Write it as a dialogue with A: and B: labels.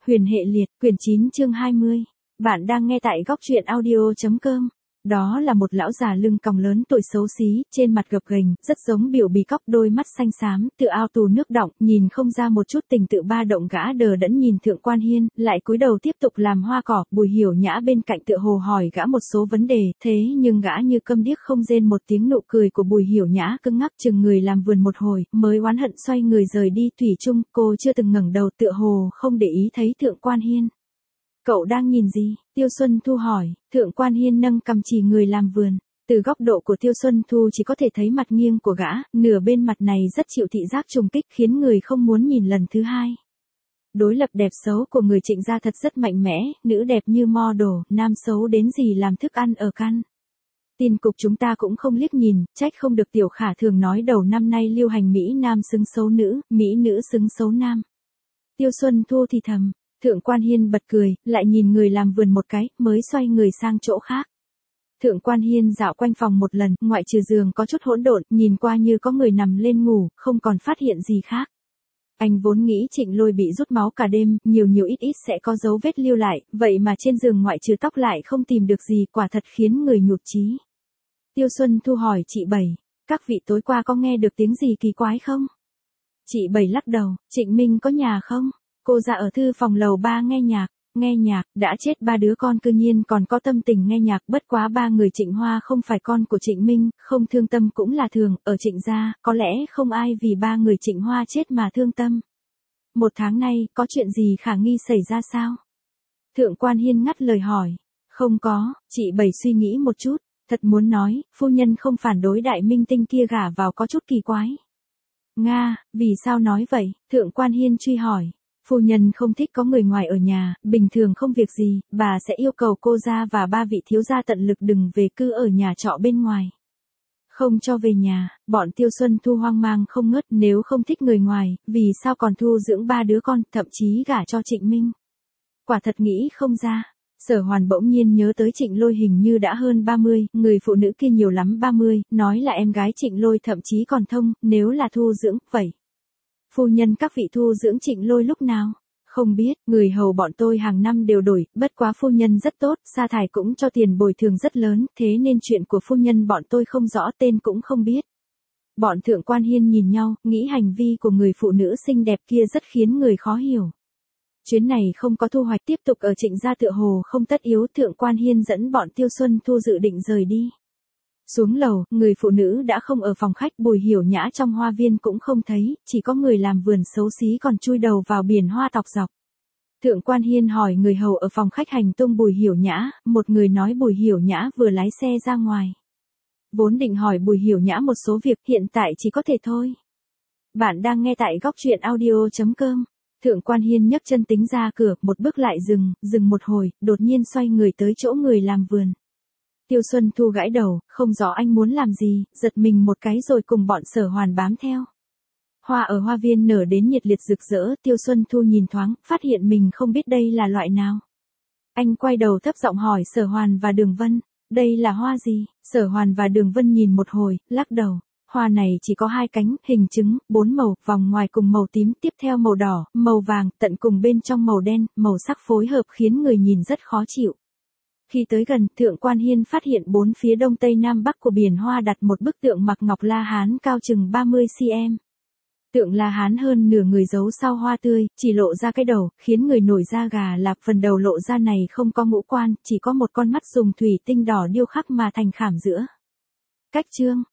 A: Huyền hệ liệt, quyển 9 chương 20. Bạn đang nghe tại góc truyện audio.com. Đó là một lão già lưng còng lớn tuổi xấu xí, trên mặt gập ghềnh, rất giống biểu bì cóc, đôi mắt xanh xám, tựa ao tù nước đọng, nhìn không ra một chút tình tự ba động. Gã đờ đẫn nhìn Thượng Quan Hiên, lại cúi đầu tiếp tục làm hoa cỏ. Bùi Hiểu Nhã bên cạnh tựa hồ hỏi gã một số vấn đề, thế nhưng gã như câm điếc không rên một tiếng. Nụ cười của Bùi Hiểu Nhã cứng ngắc chừng người làm vườn một hồi, mới oán hận xoay người rời đi. Thủy chung, cô chưa từng ngẩng đầu, tựa hồ không để ý thấy Thượng Quan Hiên. Cậu đang nhìn gì? Tiêu Xuân Thu hỏi. Thượng Quan Hiên nâng cằm chỉ người làm vườn. Từ góc độ của Tiêu Xuân Thu chỉ có thể thấy mặt nghiêng của gã, nửa bên mặt này rất chịu thị giác trùng kích, khiến người không muốn nhìn lần thứ hai. Đối lập đẹp xấu của người Trịnh gia thật rất mạnh mẽ, nữ đẹp như model, nam xấu đến gì làm thức ăn ở căn. Tin cục chúng ta cũng không liếc nhìn, trách không được Tiểu Khả thường nói đầu năm nay lưu hành Mỹ nam xứng xấu nữ, Mỹ nữ xứng xấu nam. Tiêu Xuân Thu thì thầm. Thượng Quan Hiên bật cười, lại nhìn người làm vườn một cái, mới xoay người sang chỗ khác. Thượng Quan Hiên dạo quanh phòng một lần, ngoại trừ giường có chút hỗn độn, nhìn qua như có người nằm lên ngủ, không còn phát hiện gì khác. Anh vốn nghĩ Trịnh Lôi bị rút máu cả đêm, nhiều ít sẽ có dấu vết lưu lại, vậy mà trên giường ngoại trừ tóc lại không tìm được gì, quả thật khiến người nhụt chí. Tiêu Xuân Thu hỏi chị Bảy, các vị tối qua có nghe được tiếng gì kỳ quái không? Chị Bảy lắc đầu, Trịnh Minh có nhà không? Cô ra ở thư phòng lầu 3 nghe nhạc, đã chết 3 đứa con cư nhiên còn có tâm tình nghe nhạc. Bất quá 3 người Trịnh Hoa không phải con của Trịnh Minh, không thương tâm cũng là thường, ở Trịnh gia, có lẽ không ai vì 3 người Trịnh Hoa chết mà thương tâm. 1 tháng nay, có chuyện gì khả nghi xảy ra sao? Thượng Quan Hiên ngắt lời hỏi. Không có, chị Bảy suy nghĩ một chút, thật muốn nói, phu nhân không phản đối đại minh tinh kia gả vào có chút kỳ quái. Nga, vì sao nói vậy? Thượng Quan Hiên truy hỏi. Phu nhân không thích có người ngoài ở nhà, bình thường không việc gì, bà sẽ yêu cầu cô gia và 3 vị thiếu gia tận lực đừng về cư ở nhà trọ bên ngoài. Không cho về nhà, bọn Tiêu Xuân Thu hoang mang không ngớt, nếu không thích người ngoài, vì sao còn thu dưỡng 3 đứa con, thậm chí gả cho Trịnh Minh. Quả thật nghĩ không ra. Sở Hoàn bỗng nhiên nhớ tới Trịnh Lôi hình như đã hơn 30, người phụ nữ kia nhiều lắm 30, nói là em gái Trịnh Lôi thậm chí còn thông, nếu là thu dưỡng, vậy. Phu nhân các vị thu dưỡng Trịnh Lôi lúc nào? Không biết, người hầu bọn tôi hàng năm đều đổi, bất quá phu nhân rất tốt, sa thải cũng cho tiền bồi thường rất lớn, thế nên chuyện của phu nhân bọn tôi không rõ, tên cũng không biết. Bọn Thượng Quan Hiên nhìn nhau, nghĩ hành vi của người phụ nữ xinh đẹp kia rất khiến người khó hiểu. Chuyến này không có thu hoạch, tiếp tục ở Trịnh gia tựa hồ không tất yếu. Thượng Quan Hiên dẫn bọn Tiêu Xuân Thu dự định rời đi. Xuống lầu, người phụ nữ đã không ở phòng khách. Bùi Hiểu Nhã trong hoa viên cũng không thấy, chỉ có người làm vườn xấu xí còn chui đầu vào biển hoa tọc dọc. Thượng Quan Hiên hỏi người hầu ở phòng khách hành tung Bùi Hiểu Nhã, một người nói Bùi Hiểu Nhã vừa lái xe ra ngoài. Vốn định hỏi Bùi Hiểu Nhã một số việc, hiện tại chỉ có thể thôi. Bạn đang nghe tại góc truyện audio.com. Thượng Quan Hiên nhấc chân tính ra cửa, một bước lại dừng một hồi, đột nhiên xoay người tới chỗ người làm vườn. Tiêu Xuân Thu gãi đầu, không rõ anh muốn làm gì, giật mình một cái rồi cùng bọn Sở Hoàn bám theo. Hoa ở hoa viên nở đến nhiệt liệt rực rỡ, Tiêu Xuân Thu nhìn thoáng, phát hiện mình không biết đây là loại nào. Anh quay đầu thấp giọng hỏi Sở Hoàn và Đường Vân, đây là hoa gì? Sở Hoàn và Đường Vân nhìn một hồi, lắc đầu. Hoa này chỉ có 2 cánh, hình trứng, 4 màu, vòng ngoài cùng màu tím, tiếp theo màu đỏ, màu vàng, tận cùng bên trong màu đen, màu sắc phối hợp khiến người nhìn rất khó chịu. Khi tới gần, Thượng Quan Hiên phát hiện 4 phía đông tây nam bắc của biển hoa đặt một bức tượng mặc ngọc La Hán cao chừng 30 cm. Tượng La Hán hơn nửa người giấu sau hoa tươi, chỉ lộ ra cái đầu, khiến người nổi da gà. Là phần đầu lộ ra này không có ngũ quan, chỉ có một con mắt dùng thủy tinh đỏ điêu khắc mà thành khảm giữa. Cách chương